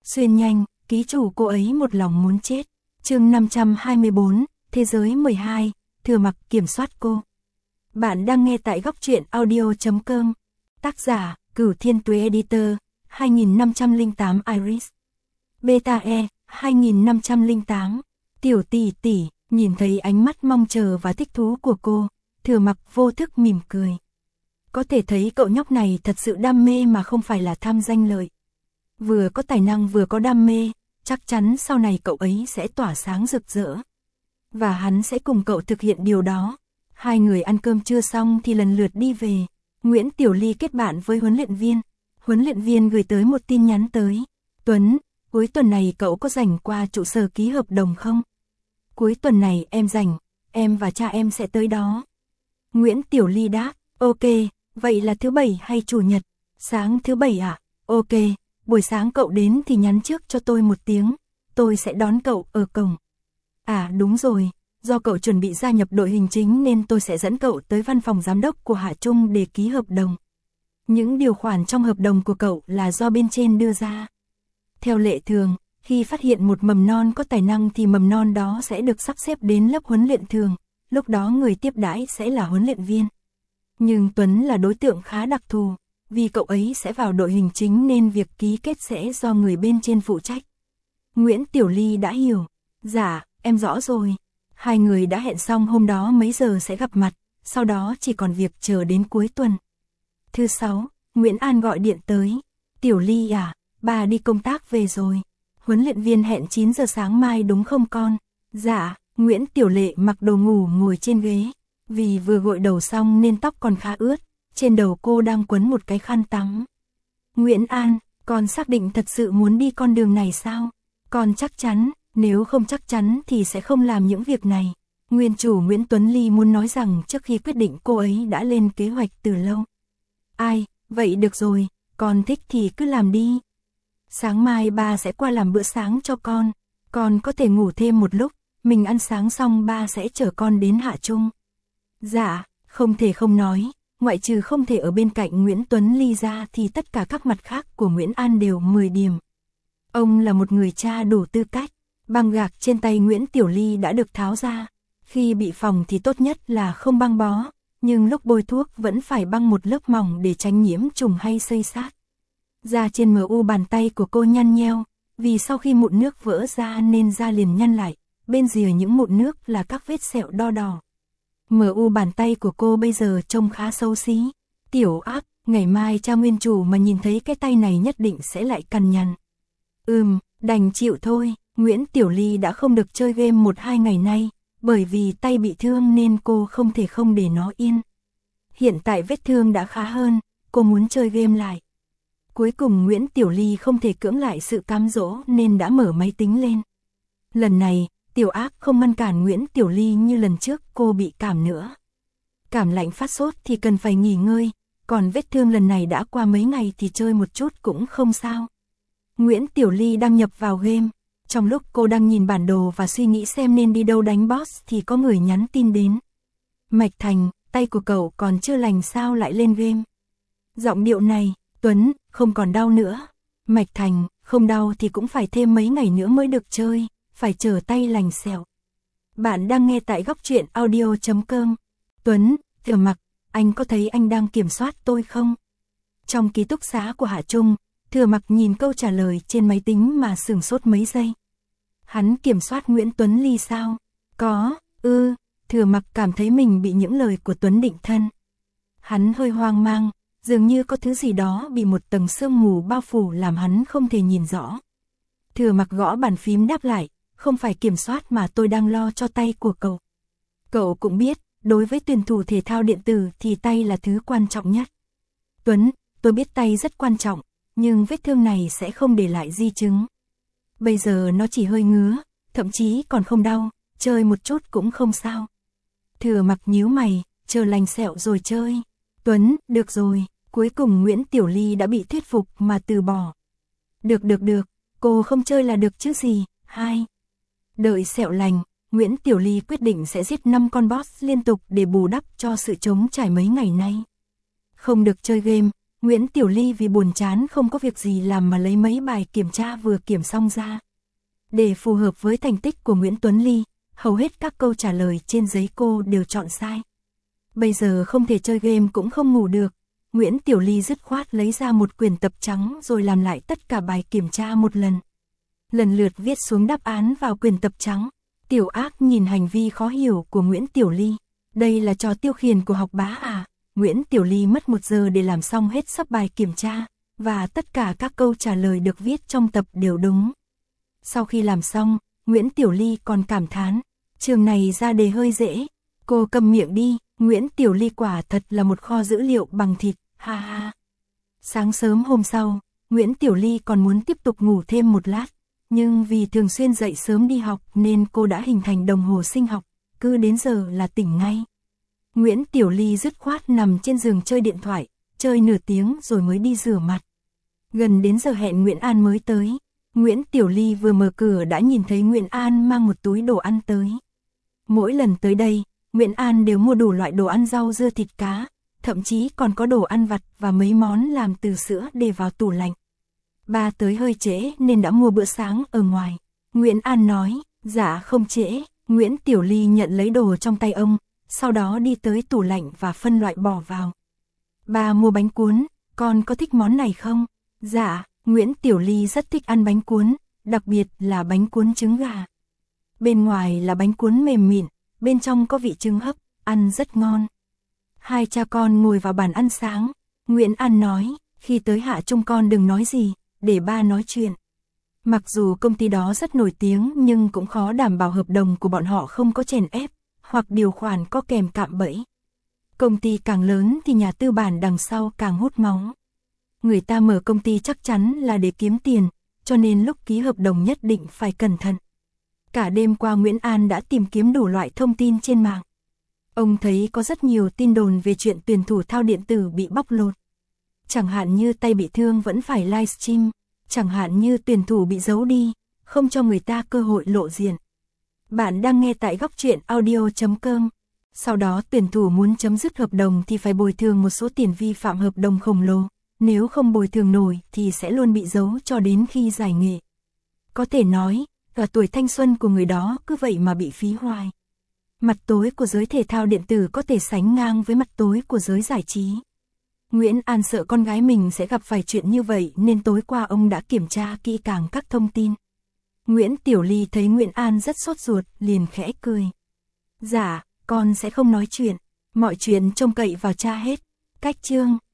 Xuyên nhanh, ký chủ cô ấy một lòng muốn chết. Chương 524, Thế giới 12, Thừa Mặc kiểm soát cô. Bạn đang nghe tại góc truyện audio.com. Tác giả, Cửu Thiên Tuế Editor, 2508 Iris. Beta E, 2508. Tiểu tỷ tỷ, nhìn thấy ánh mắt mong chờ và thích thú của cô, Thừa Mặc vô thức mỉm cười. Có thể thấy cậu nhóc này thật sự đam mê mà không phải là tham danh lợi. Vừa có tài năng vừa có đam mê, chắc chắn sau này cậu ấy sẽ tỏa sáng rực rỡ. Và hắn sẽ cùng cậu thực hiện điều đó. Hai người ăn cơm trưa xong thì lần lượt đi về. Nguyễn Tiểu Ly kết bạn với huấn luyện viên. Huấn luyện viên gửi tới một tin nhắn tới. Tuấn, cuối tuần này cậu có rảnh qua trụ sở ký hợp đồng không? Cuối tuần này em rảnh, em và cha em sẽ tới đó. Nguyễn Tiểu Ly đáp, ok, vậy là thứ bảy hay chủ nhật? Sáng thứ bảy ạ? Ok, buổi sáng cậu đến thì nhắn trước cho tôi một tiếng, tôi sẽ đón cậu ở cổng. À đúng rồi, do cậu chuẩn bị gia nhập đội hình chính nên tôi sẽ dẫn cậu tới văn phòng giám đốc của Hạ Trung để ký hợp đồng. Những điều khoản trong hợp đồng của cậu là do bên trên đưa ra. Theo lệ thường, khi phát hiện một mầm non có tài năng thì mầm non đó sẽ được sắp xếp đến lớp huấn luyện thường, lúc đó người tiếp đãi sẽ là huấn luyện viên. Nhưng Tuấn là đối tượng khá đặc thù, vì cậu ấy sẽ vào đội hình chính nên việc ký kết sẽ do người bên trên phụ trách. Nguyễn Tiểu Ly đã hiểu. Dạ, em rõ rồi. Hai người đã hẹn xong hôm đó mấy giờ sẽ gặp mặt, sau đó chỉ còn việc chờ đến cuối tuần. Thứ Sáu, Nguyễn An gọi điện tới. Tiểu Ly à, bà đi công tác về rồi. Huấn luyện viên hẹn 9 giờ sáng mai đúng không con? Dạ, Nguyễn Tiểu Lệ mặc đồ ngủ ngồi trên ghế. Vì vừa gội đầu xong nên tóc còn khá ướt, trên đầu cô đang quấn một cái khăn tắm. Nguyễn An, con xác định thật sự muốn đi con đường này sao? Con chắc chắn, nếu không chắc chắn thì sẽ không làm những việc này. Nguyên chủ Nguyễn Tuấn Ly muốn nói rằng trước khi quyết định cô ấy đã lên kế hoạch từ lâu. Ai, vậy được rồi, con thích thì cứ làm đi. Sáng mai ba sẽ qua làm bữa sáng cho con có thể ngủ thêm một lúc, mình ăn sáng xong ba sẽ chở con đến Hạ Trung. Dạ, không thể không nói, ngoại trừ không thể ở bên cạnh Nguyễn Tuấn Ly ra thì tất cả các mặt khác của Nguyễn An đều 10 điểm. Ông là một người cha đủ tư cách. Băng gạc trên tay Nguyễn Tiểu Ly đã được tháo ra. Khi bị phỏng thì tốt nhất là không băng bó, nhưng lúc bôi thuốc vẫn phải băng một lớp mỏng để tránh nhiễm trùng hay xây xát. Da trên MU bàn tay của cô nhăn nheo, vì sau khi mụn nước vỡ ra nên da liền nhăn lại, bên rìa những mụn nước là các vết sẹo đo đỏ. MU bàn tay của cô bây giờ trông khá xấu xí. Tiểu Áp, ngày mai cha nguyên chủ mà nhìn thấy cái tay này nhất định sẽ lại cằn nhằn. Đành chịu thôi. Nguyễn Tiểu Ly đã không được chơi game 1-2 ngày nay, bởi vì tay bị thương nên cô không thể không để nó yên. Hiện tại vết thương đã khá hơn, cô muốn chơi game lại. Cuối cùng Nguyễn Tiểu Ly không thể cưỡng lại sự cám dỗ nên đã mở máy tính lên. Lần này, Tiểu Ác không ngăn cản Nguyễn Tiểu Ly như lần trước cô bị cảm nữa. Cảm lạnh phát sốt thì cần phải nghỉ ngơi, còn vết thương lần này đã qua mấy ngày thì chơi một chút cũng không sao. Nguyễn Tiểu Ly đăng nhập vào game. Trong lúc cô đang nhìn bản đồ và suy nghĩ xem nên đi đâu đánh boss thì có người nhắn tin đến. Mạch Thành, tay của cậu còn chưa lành sao lại lên game? Giọng điệu này, Tuấn, không còn đau nữa. Mạch Thành, không đau thì cũng phải thêm mấy ngày nữa mới được chơi, phải chờ tay lành sẹo. Bạn đang nghe tại góc truyện audio.com. Tuấn, Thừa Mặc, anh có thấy anh đang kiểm soát tôi không? Trong ký túc xá của Hạ Trung, Thừa Mặc nhìn câu trả lời trên máy tính mà sửng sốt mấy giây. Hắn kiểm soát Nguyễn Tuấn Ly sao? Có, Thừa Mặc cảm thấy mình bị những lời của Tuấn định thân. Hắn hơi hoang mang, dường như có thứ gì đó bị một tầng sương mù bao phủ làm hắn không thể nhìn rõ. Thừa Mặc gõ bàn phím đáp lại, không phải kiểm soát mà tôi đang lo cho tay của cậu. Cậu cũng biết, đối với tuyển thủ thể thao điện tử thì tay là thứ quan trọng nhất. Tuấn, tôi biết tay rất quan trọng, nhưng vết thương này sẽ không để lại di chứng. Bây giờ nó chỉ hơi ngứa, thậm chí còn không đau, chơi một chút cũng không sao. Thừa Mặc nhíu mày, chờ lành sẹo rồi chơi. Tuấn, được rồi, cuối cùng Nguyễn Tiểu Ly đã bị thuyết phục mà từ bỏ. Được, cô không chơi là được chứ gì. 2. Đợi sẹo lành, Nguyễn Tiểu Ly quyết định sẽ giết 5 con boss liên tục để bù đắp cho sự trống trải mấy ngày nay. Không được chơi game, Nguyễn Tiểu Ly vì buồn chán không có việc gì làm mà lấy mấy bài kiểm tra vừa kiểm xong ra. Để phù hợp với thành tích của Nguyễn Tuấn Ly, hầu hết các câu trả lời trên giấy cô đều chọn sai. Bây giờ không thể chơi game cũng không ngủ được, Nguyễn Tiểu Ly dứt khoát lấy ra một quyển tập trắng rồi làm lại tất cả bài kiểm tra một lần. Lần lượt viết xuống đáp án vào quyển tập trắng. Tiểu Ác nhìn hành vi khó hiểu của Nguyễn Tiểu Ly. Đây là trò tiêu khiển của học bá à? Nguyễn Tiểu Ly mất 1 giờ để làm xong hết sắp bài kiểm tra, và tất cả các câu trả lời được viết trong tập đều đúng. Sau khi làm xong, Nguyễn Tiểu Ly còn cảm thán, trường này ra đề hơi dễ. Cô câm miệng đi, Nguyễn Tiểu Ly quả thật là một kho dữ liệu bằng thịt, ha ha. Sáng sớm hôm sau, Nguyễn Tiểu Ly còn muốn tiếp tục ngủ thêm một lát, nhưng vì thường xuyên dậy sớm đi học nên cô đã hình thành đồng hồ sinh học, cứ đến giờ là tỉnh ngay. Nguyễn Tiểu Ly dứt khoát nằm trên giường chơi điện thoại, chơi nửa tiếng rồi mới đi rửa mặt. Gần đến giờ hẹn Nguyễn An mới tới. Nguyễn Tiểu Ly vừa mở cửa đã nhìn thấy Nguyễn An mang một túi đồ ăn tới. Mỗi lần tới đây, Nguyễn An đều mua đủ loại đồ ăn rau dưa thịt cá, thậm chí còn có đồ ăn vặt và mấy món làm từ sữa để vào tủ lạnh. Ba tới hơi trễ nên đã mua bữa sáng ở ngoài. Nguyễn An nói, dạ không trễ. Nguyễn Tiểu Ly nhận lấy đồ trong tay ông, sau đó đi tới tủ lạnh và phân loại bỏ vào. Ba mua bánh cuốn, con có thích món này không? Dạ, Nguyễn Tiểu Ly rất thích ăn bánh cuốn, đặc biệt là bánh cuốn trứng gà. Bên ngoài là bánh cuốn mềm mịn, bên trong có vị trứng hấp, ăn rất ngon. Hai cha con ngồi vào bàn ăn sáng. Nguyễn An nói, khi tới Hạ Trung con đừng nói gì, để ba nói chuyện. Mặc dù công ty đó rất nổi tiếng nhưng cũng khó đảm bảo hợp đồng của bọn họ không có chèn ép, hoặc điều khoản có kèm cạm bẫy. Công ty càng lớn thì nhà tư bản đằng sau càng hút máu. Người ta mở công ty chắc chắn là để kiếm tiền, cho nên lúc ký hợp đồng nhất định phải cẩn thận. Cả đêm qua Nguyễn An đã tìm kiếm đủ loại thông tin trên mạng. Ông thấy có rất nhiều tin đồn về chuyện tuyển thủ thao điện tử bị bóc lột. Chẳng hạn như tay bị thương vẫn phải livestream, chẳng hạn như tuyển thủ bị giấu đi, không cho người ta cơ hội lộ diện. Bạn đang nghe tại Góc Truyện Audio.com. Sau đó tuyển thủ muốn chấm dứt hợp đồng thì phải bồi thường một số tiền vi phạm hợp đồng khổng lồ, nếu không bồi thường nổi thì sẽ luôn bị giấu cho đến khi giải nghệ. Có thể nói, cả tuổi thanh xuân của người đó cứ vậy mà bị phí hoài. Mặt tối của giới thể thao điện tử có thể sánh ngang với mặt tối của giới giải trí. Nguyễn An sợ con gái mình sẽ gặp phải chuyện như vậy nên tối qua ông đã kiểm tra kỹ càng các thông tin. Nguyễn Tiểu Ly thấy Nguyễn An rất sốt ruột, liền khẽ cười. Dạ, con sẽ không nói chuyện, mọi chuyện trông cậy vào cha hết. Cách chương